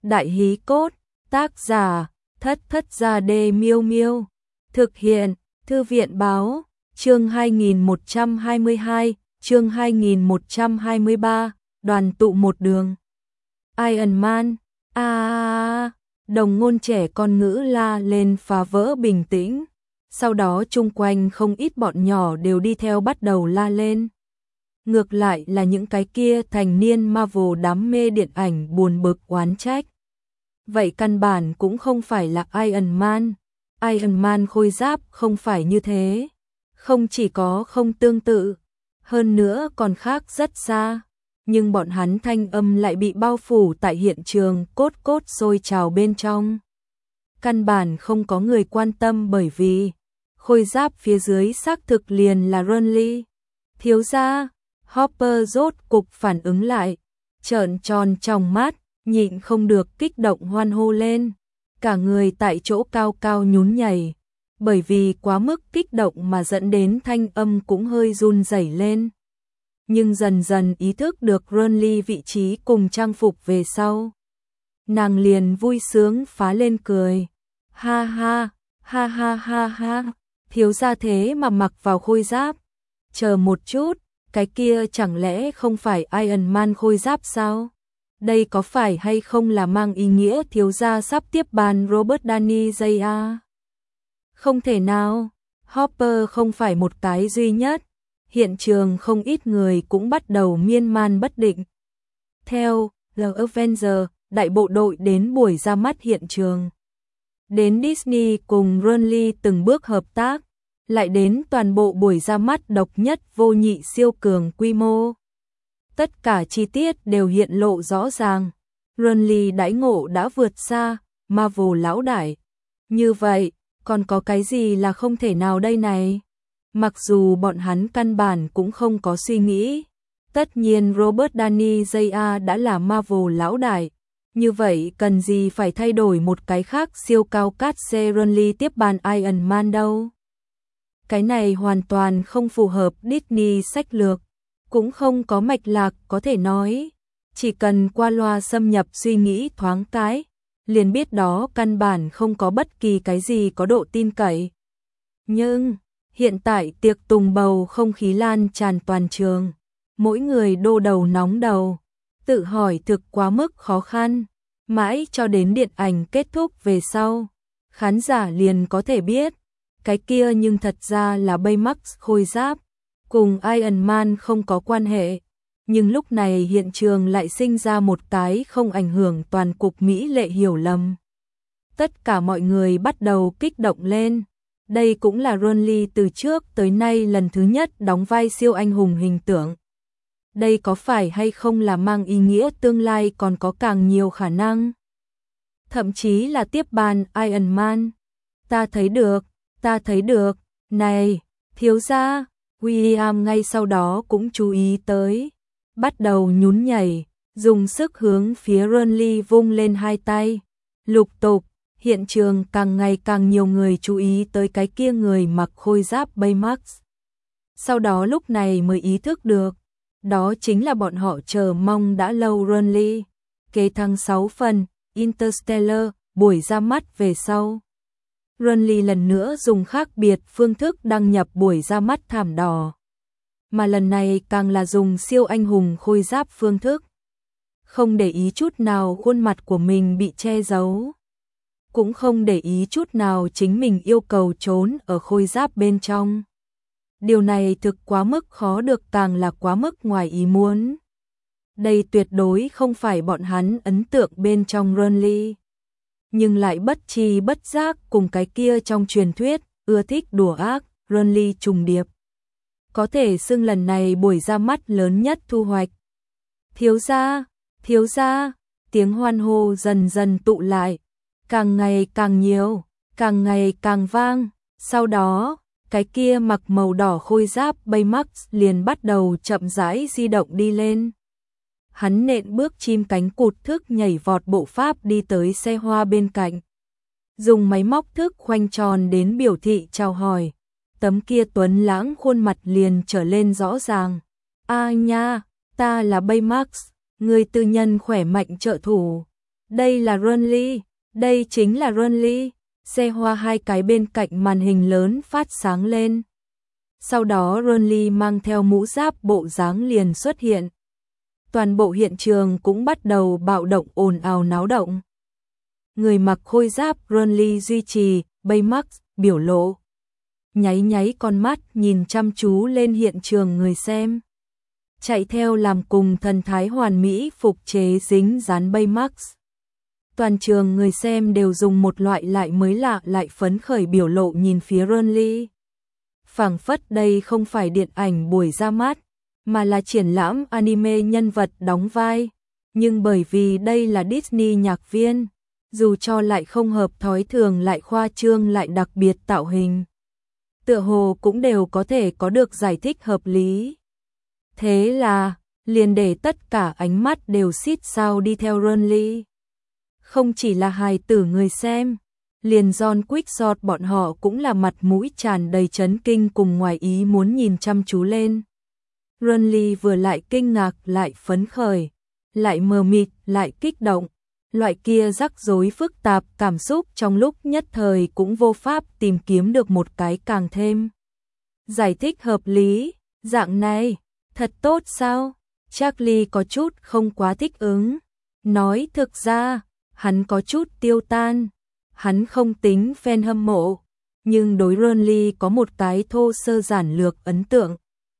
Đại hí cốt, tác giả, Thất Thất Gia Đê Miêu Miêu. Thực hiện, Thư viện Báo, chương 2122, chương 2123, đoàn tụ một đường. Iron Man, đồng ngôn trẻ con ngữ la lên phá vỡ bình tĩnh. Sau đó chung quanh không ít bọn nhỏ đều đi theo bắt đầu la lên. Ngược lại là những cái kia thành niên Marvel đam mê điện ảnh buồn bực oán trách. Vậy căn bản cũng không phải là Iron Man. Iron Man khôi giáp không phải như thế. Không chỉ có không tương tự, hơn nữa còn khác rất xa. Nhưng bọn hắn thanh âm lại bị bao phủ tại hiện trường cốt cốt sôi trào bên trong. Căn bản không có người quan tâm bởi vì khôi giáp phía dưới xác thực liền là Ronly. Thiếu gia, Hopper rốt cục phản ứng lại, trợn tròn trong mắt, nhịn không được kích động hoan hô lên. Cả người tại chỗ cao cao nhún nhảy, bởi vì quá mức kích động mà dẫn đến thanh âm cũng hơi run rẩy lên. Nhưng dần dần ý thức được Ronly vị trí cùng trang phục về sau, nàng liền vui sướng phá lên cười. Ha ha, ha ha ha ha, thiếu gia thế mà mặc vào khôi giáp. Chờ một chút, cái kia chẳng lẽ không phải Iron Man khôi giáp sao? Đây có phải hay không là mang ý nghĩa thiếu gia sắp tiếp bàn Robert Downey Jr.? Không thể nào, Hopper không phải một cái duy nhất. Hiện trường không ít người cũng bắt đầu miên man bất định. Theo The Avengers, đại bộ đội đến buổi ra mắt hiện trường. Đến Disney cùng Ronly từng bước hợp tác, lại đến toàn bộ buổi ra mắt độc nhất vô nhị siêu cường quy mô. Tất cả chi tiết đều hiện lộ rõ ràng. Ronly đãi ngộ đã vượt xa Marvel lão đại. Như vậy, còn có cái gì là không thể nào đây này? Mặc dù bọn hắn căn bản cũng không có suy nghĩ. Tất nhiên Robert Downey Jr. đã là Marvel lão đại. Như vậy cần gì phải thay đổi một cái khác siêu cao cát xe Ronly tiếp bàn Iron Man đâu? Cái này hoàn toàn không phù hợp Disney sách lược. Cũng không có mạch lạc có thể nói. Chỉ cần qua loa xâm nhập suy nghĩ thoáng cái, liền biết đó căn bản không có bất kỳ cái gì có độ tin cậy. Nhưng hiện tại tiệc tùng bầu không khí lan tràn toàn trường. Mỗi người đô đầu nóng đầu, tự hỏi thực quá mức khó khăn. Mãi cho đến điện ảnh kết thúc về sau, khán giả liền có thể biết, cái kia nhưng thật ra là Baymax khôi giáp, cùng Iron Man không có quan hệ. Nhưng lúc này hiện trường lại sinh ra một cái không ảnh hưởng toàn cục mỹ lệ hiểu lầm. Tất cả mọi người bắt đầu kích động lên. Đây cũng là Ronly từ trước tới nay lần thứ nhất đóng vai siêu anh hùng hình tượng. Đây có phải hay không là mang ý nghĩa tương lai còn có càng nhiều khả năng? Thậm chí là tiếp bàn Iron Man. Ta thấy được, này, thiếu gia, William ngay sau đó cũng chú ý tới. Bắt đầu nhún nhảy, dùng sức hướng phía Ronly vung lên hai tay. Lục tục, hiện trường càng ngày càng nhiều người chú ý tới cái kia người mặc khôi giáp Baymax. Sau đó lúc này mới ý thức được, đó chính là bọn họ chờ mong đã lâu Ronly. Kế thăng 6 phần, Interstellar, buổi ra mắt về sau. Ronly lần nữa dùng khác biệt phương thức đăng nhập buổi ra mắt thảm đỏ. Mà lần này càng là dùng siêu anh hùng khôi giáp phương thức. Không để ý chút nào khuôn mặt của mình bị che giấu. Cũng không để ý chút nào chính mình yêu cầu trốn ở khôi giáp bên trong. Điều này thực quá mức khó được, càng là quá mức ngoài ý muốn. Đây tuyệt đối không phải bọn hắn ấn tượng bên trong Ronly. Nhưng lại bất tri bất giác cùng cái kia trong truyền thuyết, ưa thích đùa ác, Ronly trùng điệp. Có thể xưng lần này buổi ra mắt lớn nhất thu hoạch. Thiếu gia, tiếng hoan hô dần dần tụ lại. Càng ngày càng nhiều, càng ngày càng vang. Sau đó, cái kia mặc màu đỏ khôi giáp Baymax liền bắt đầu chậm rãi di động đi lên. Hắn nện bước chim cánh cụt thức nhảy vọt bộ pháp đi tới xe hoa bên cạnh. Dùng máy móc thức khoanh tròn đến biểu thị chào hỏi. Tấm kia tuấn lãng khuôn mặt liền trở lên rõ ràng. A nha, ta là Baymax, người tư nhân khỏe mạnh trợ thủ. Đây là Renly, đây chính là Renly. Xe hoa hai cái bên cạnh màn hình lớn phát sáng lên. Sau đó Renly mang theo mũ giáp bộ dáng liền xuất hiện. Toàn bộ hiện trường cũng bắt đầu bạo động ồn ào náo động. Người mặc khôi giáp Renly duy trì Baymax biểu lộ. Nháy nháy con mắt nhìn chăm chú lên hiện trường người xem. Chạy theo làm cùng thần thái hoàn mỹ phục chế dính dán Baymax. Toàn trường người xem đều dùng một loại lại mới lạ lại phấn khởi biểu lộ nhìn phía Renly. Phảng phất đây không phải điện ảnh buổi ra mắt, mà là triển lãm anime nhân vật đóng vai. Nhưng bởi vì đây là Disney nhạc viên, dù cho lại không hợp thói thường lại khoa trương lại đặc biệt tạo hình, tựa hồ cũng đều có thể có được giải thích hợp lý. Thế là, liền để tất cả ánh mắt đều xít sao đi theo Renly. Không chỉ là hài tử người xem, liền John Quickshot bọn họ cũng là mặt mũi tràn đầy chấn kinh cùng ngoài ý muốn nhìn chăm chú lên. Renly vừa lại kinh ngạc lại phấn khởi, lại mờ mịt lại kích động, loại kia rắc rối phức tạp cảm xúc trong lúc nhất thời cũng vô pháp tìm kiếm được một cái càng thêm giải thích hợp lý. Dạng này, thật tốt sao? Charlie có chút không quá thích ứng, nói thực ra, hắn có chút tiêu tan. Hắn không tính fan hâm mộ, nhưng đối Renly có một cái thô sơ giản lược ấn tượng.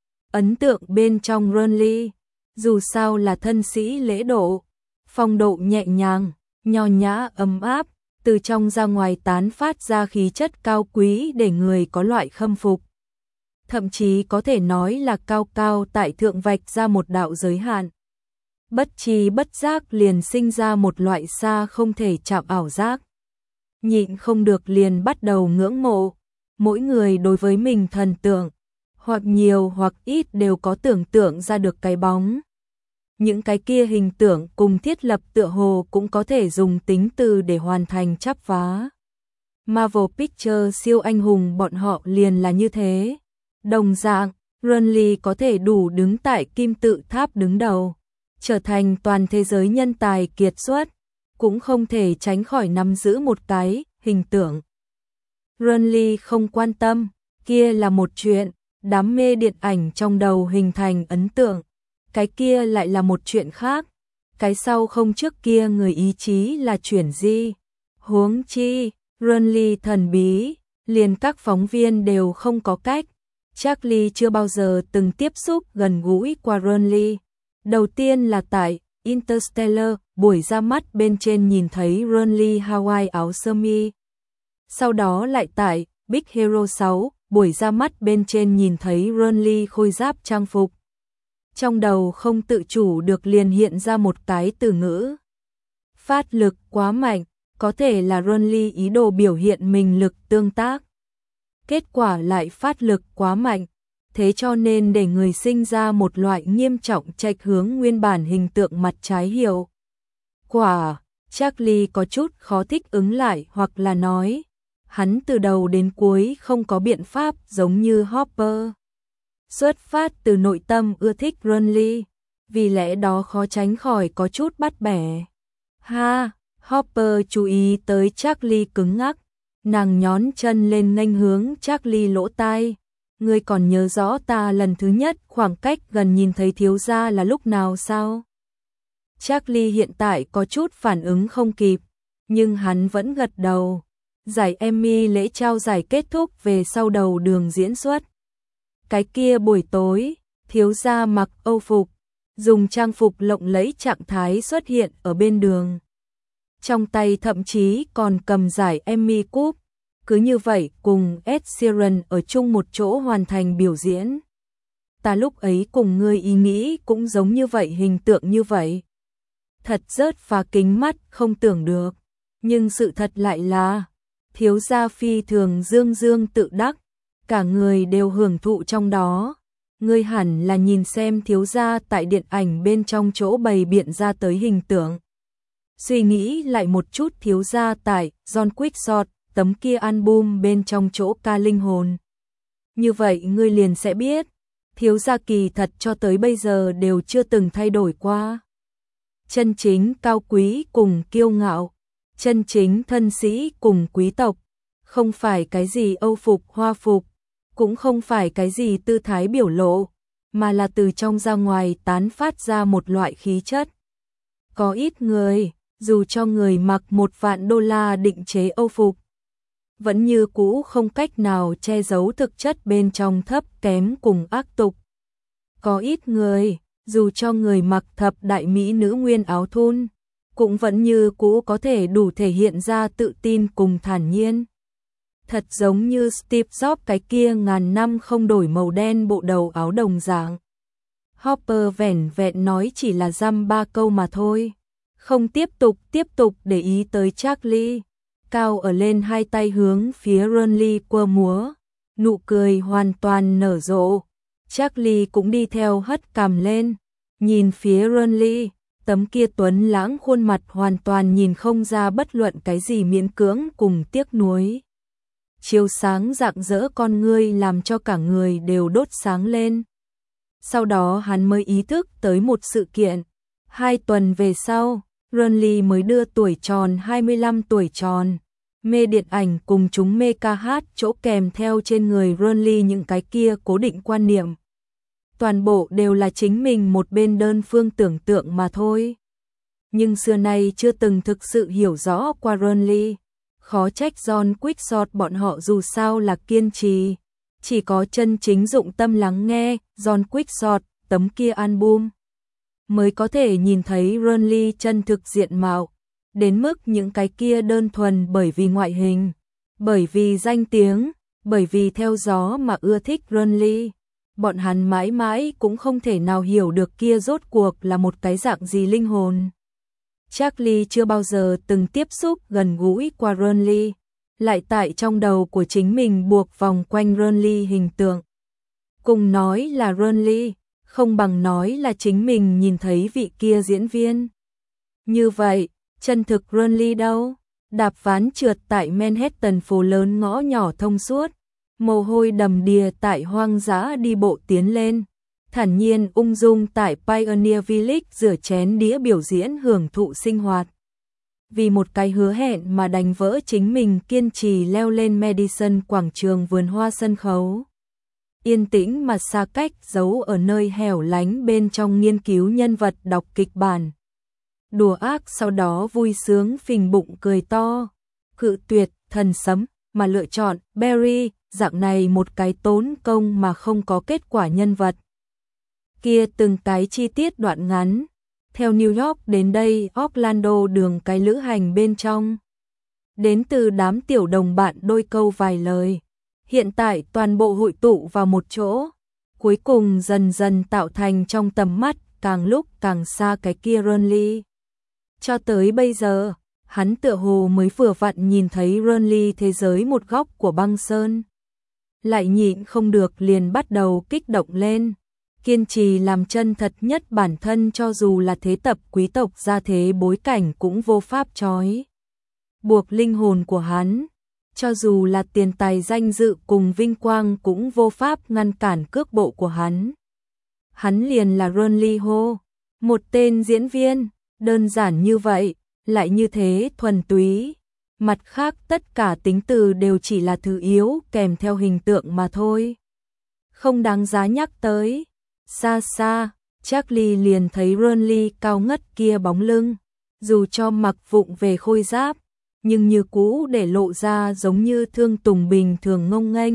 Ấn tượng bên trong Renly, dù sao là thân sĩ lễ độ, phong độ nhẹ nhàng, nho nhã ấm áp, từ trong ra ngoài tán phát ra khí chất cao quý để người có loại khâm phục. Thậm chí có thể nói là cao cao tại thượng vạch ra một đạo giới hạn. Bất tri bất giác liền sinh ra một loại xa không thể chạm ảo giác. Nhịn không được liền bắt đầu ngưỡng mộ. Mỗi người đối với mình thần tượng, hoặc nhiều hoặc ít đều có tưởng tượng ra được cái bóng. Những cái kia hình tượng cùng thiết lập tựa hồ cũng có thể dùng tính từ để hoàn thành chắp vá. Marvel Pictures siêu anh hùng bọn họ liền là như thế. Đồng dạng, Renly có thể đủ đứng tại kim tự tháp đứng đầu, trở thành toàn thế giới nhân tài kiệt xuất, cũng không thể tránh khỏi nắm giữ một cái hình tượng. Renly không quan tâm, kia là một chuyện, đam mê điện ảnh trong đầu hình thành ấn tượng, cái kia lại là một chuyện khác, cái sau không trước kia người ý chí là chuyển di. Huống chi, Renly thần bí, liền các phóng viên đều không có cách. Charlie chưa bao giờ từng tiếp xúc gần gũi qua Renly. Đầu tiên là tại Interstellar, buổi ra mắt bên trên nhìn thấy Renly Hawaii áo sơ mi. Sau đó lại tại Big Hero 6, buổi ra mắt bên trên nhìn thấy Renly khôi giáp trang phục. Trong đầu không tự chủ được liền hiện ra một cái từ ngữ. Phát lực quá mạnh, có thể là Renly ý đồ biểu hiện mình lực tương tác. Kết quả lại phát lực quá mạnh, thế cho nên để người sinh ra một loại nghiêm trọng chệch hướng nguyên bản hình tượng mặt trái hiệu quả. Charlie có chút khó thích ứng lại hoặc là nói, hắn từ đầu đến cuối không có biện pháp giống như Hopper. Xuất phát từ nội tâm ưa thích Renly, vì lẽ đó khó tránh khỏi có chút bắt bẻ. Ha, Hopper chú ý tới Charlie cứng ngắc, nàng nhón chân lên nghênh hướng Charlie lỗ tai. Ngươi còn nhớ rõ ta lần thứ nhất khoảng cách gần nhìn thấy thiếu gia là lúc nào sao? Charlie hiện tại có chút phản ứng không kịp, nhưng hắn vẫn gật đầu. Giải Emmy lễ trao giải kết thúc về sau đầu đường diễn xuất. Cái kia buổi tối, thiếu gia mặc Âu phục, dùng trang phục lộng lẫy trạng thái xuất hiện ở bên đường. Trong tay thậm chí còn cầm giải Emmy Cup. Cứ như vậy cùng Ed Sheeran ở chung một chỗ hoàn thành biểu diễn. Ta lúc ấy cùng ngươi ý nghĩ cũng giống như vậy, hình tượng như vậy. Thật rớt phá kính mắt không tưởng được. Nhưng sự thật lại là, thiếu gia phi thường dương dương tự đắc, cả người đều hưởng thụ trong đó. Ngươi hẳn là nhìn xem thiếu gia tại điện ảnh bên trong chỗ bày biện ra tới hình tượng. Suy nghĩ lại một chút thiếu gia tại John Quickshot, tấm kia album bên trong chỗ ca linh hồn. Như vậy ngươi liền sẽ biết, thiếu gia kỳ thật cho tới bây giờ đều chưa từng thay đổi qua. chân chính cao quý cùng kiêu ngạo, chân chính thân sĩ cùng quý tộc, không phải cái gì âu phục hoa phục, cũng không phải cái gì tư thái biểu lộ, mà là từ trong ra ngoài tán phát ra một loại khí chất. Có ít người, dù cho người mặc $1.000.000 định chế âu phục, vẫn như cũ không cách nào che giấu thực chất bên trong thấp kém cùng ác tục. Có ít người, dù cho người mặc thập đại mỹ nữ nguyên áo thun, cũng vẫn như cũ có thể đủ thể hiện ra tự tin cùng thản nhiên. Thật giống như Steve Jobs cái kia ngàn năm không đổi màu đen bộ đầu áo đồng dạng. Hopper vẻn vẹn nói chỉ là dăm 3 câu mà thôi. Không tiếp tục để ý tới Charlie. Cao ở lên hai tay hướng phía Ronly quơ múa. Nụ cười hoàn toàn nở rộ. Charlie cũng đi theo hất cằm lên. Nhìn phía Ronly, tấm kia tuấn lãng khuôn mặt hoàn toàn nhìn không ra bất luận cái gì miễn cưỡng cùng tiếc nuối. Chiếu sáng rạng rỡ con ngươi làm cho cả người đều đốt sáng lên. Sau đó hắn mới ý thức tới một sự kiện. 2 tuần về sau, Ronly mới đưa tuổi tròn 25 tuổi tròn. Mê điện ảnh cùng chúng mê ca hát chỗ kèm theo trên người Ronly những cái kia cố định quan niệm. Toàn bộ đều là chính mình một bên đơn phương tưởng tượng mà thôi. Nhưng xưa nay chưa từng thực sự hiểu rõ qua Ronly. Khó trách John Quickshot bọn họ dù sao là kiên trì. Chỉ có chân chính dụng tâm lắng nghe John Quickshot tấm kia album mới có thể nhìn thấy Ronly chân thực diện mạo. Đến mức những cái kia đơn thuần bởi vì ngoại hình, bởi vì danh tiếng, bởi vì theo gió mà ưa thích Ronly. Bọn hắn mãi mãi cũng không thể nào hiểu được kia rốt cuộc là một cái dạng gì linh hồn. Charlie chưa bao giờ từng tiếp xúc gần gũi qua Ronly, lại tại trong đầu của chính mình buộc vòng quanh Ronly hình tượng. Cùng nói là Ronly, không bằng nói là chính mình nhìn thấy vị kia diễn viên. Như vậy, chân thực Ronly đâu? Đạp ván trượt tại Manhattan phố lớn ngõ nhỏ thông suốt, mồ hôi đầm đìa tại hoang dã đi bộ tiến lên, thản nhiên ung dung tại Pioneer Village rửa chén đĩa biểu diễn hưởng thụ sinh hoạt. Vì một cái hứa hẹn mà đánh vỡ chính mình kiên trì leo lên Madison quảng trường vườn hoa sân khấu. Yên tĩnh mà xa cách giấu ở nơi hẻo lánh bên trong nghiên cứu nhân vật đọc kịch bản. Đùa ác sau đó vui sướng phình bụng cười to, cự tuyệt thần sấm mà lựa chọn Barry, dạng này một cái tốn công mà không có kết quả nhân vật. Kia từng cái chi tiết đoạn ngắn, theo New York đến đây Orlando đường cái lữ hành bên trong. Đến từ đám tiểu đồng bạn đôi câu vài lời, hiện tại toàn bộ hội tụ vào một chỗ, cuối cùng dần dần tạo thành trong tầm mắt càng lúc càng xa cái kia Ronly. Cho tới bây giờ, hắn tựa hồ mới vừa vặn nhìn thấy Ronly thế giới một góc của băng sơn. Lại nhịn không được liền bắt đầu kích động lên, kiên trì làm chân thật nhất bản thân cho dù là thế tập quý tộc gia thế bối cảnh cũng vô pháp trói buộc linh hồn của hắn, cho dù là tiền tài danh dự cùng vinh quang cũng vô pháp ngăn cản cước bộ của hắn. Hắn liền là Ronly Ho, một tên diễn viên, đơn giản như vậy, lại như thế thuần túy. Mặt khác tất cả tính từ đều chỉ là thứ yếu kèm theo hình tượng mà thôi. Không đáng giá nhắc tới. Xa xa, Charlie liền thấy Ronly cao ngất kia bóng lưng. Dù cho mặc vụng về khôi giáp, nhưng như cũ để lộ ra giống như Thương Tùng bình thường ngông nghênh.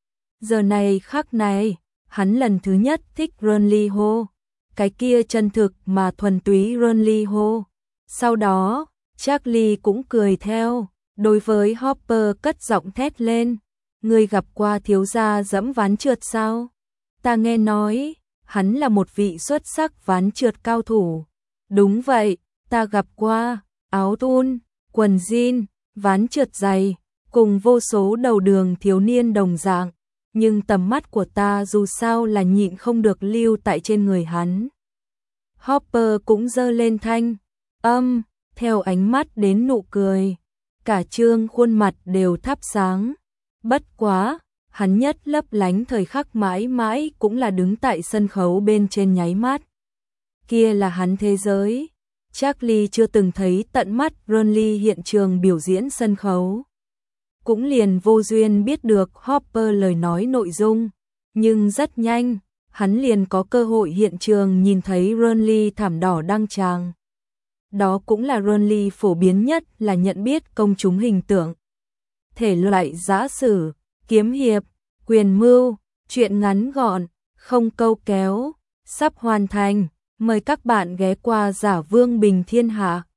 Giờ này khắc này, hắn lần thứ nhất thích Ronly Ho. Cái kia chân thực mà thuần túy Ronly Ho. Sau đó, Charlie cũng cười theo, đối với Hopper cất giọng thét lên. Ngươi gặp qua thiếu gia dẫm ván trượt sao? Ta nghe nói, hắn là một vị xuất sắc ván trượt cao thủ. Đúng vậy, ta gặp qua, áo thun, quần jean, ván trượt dày, cùng vô số đầu đường thiếu niên đồng dạng. Nhưng tầm mắt của ta dù sao là nhịn không được lưu tại trên người hắn. Hopper cũng giơ lên thanh âm, theo ánh mắt đến nụ cười. Cả trương khuôn mặt đều thắp sáng. Bất quá, hắn nhất lấp lánh thời khắc mãi mãi cũng là đứng tại sân khấu bên trên nháy mắt. Kia là hắn thế giới. Charlie chưa từng thấy tận mắt Ronly hiện trường biểu diễn sân khấu. Cũng liền vô duyên biết được Hopper lời nói nội dung, nhưng rất nhanh, hắn liền có cơ hội hiện trường nhìn thấy Ronly thảm đỏ đăng tràng. Đó cũng là Ronly phổ biến nhất là nhận biết công chúng hình tượng. Thể loại giã sử, kiếm hiệp, quyền mưu, truyện ngắn gọn, không câu kéo, sắp hoàn thành. Mời các bạn ghé qua Giả Vương Bình Thiên Hạ.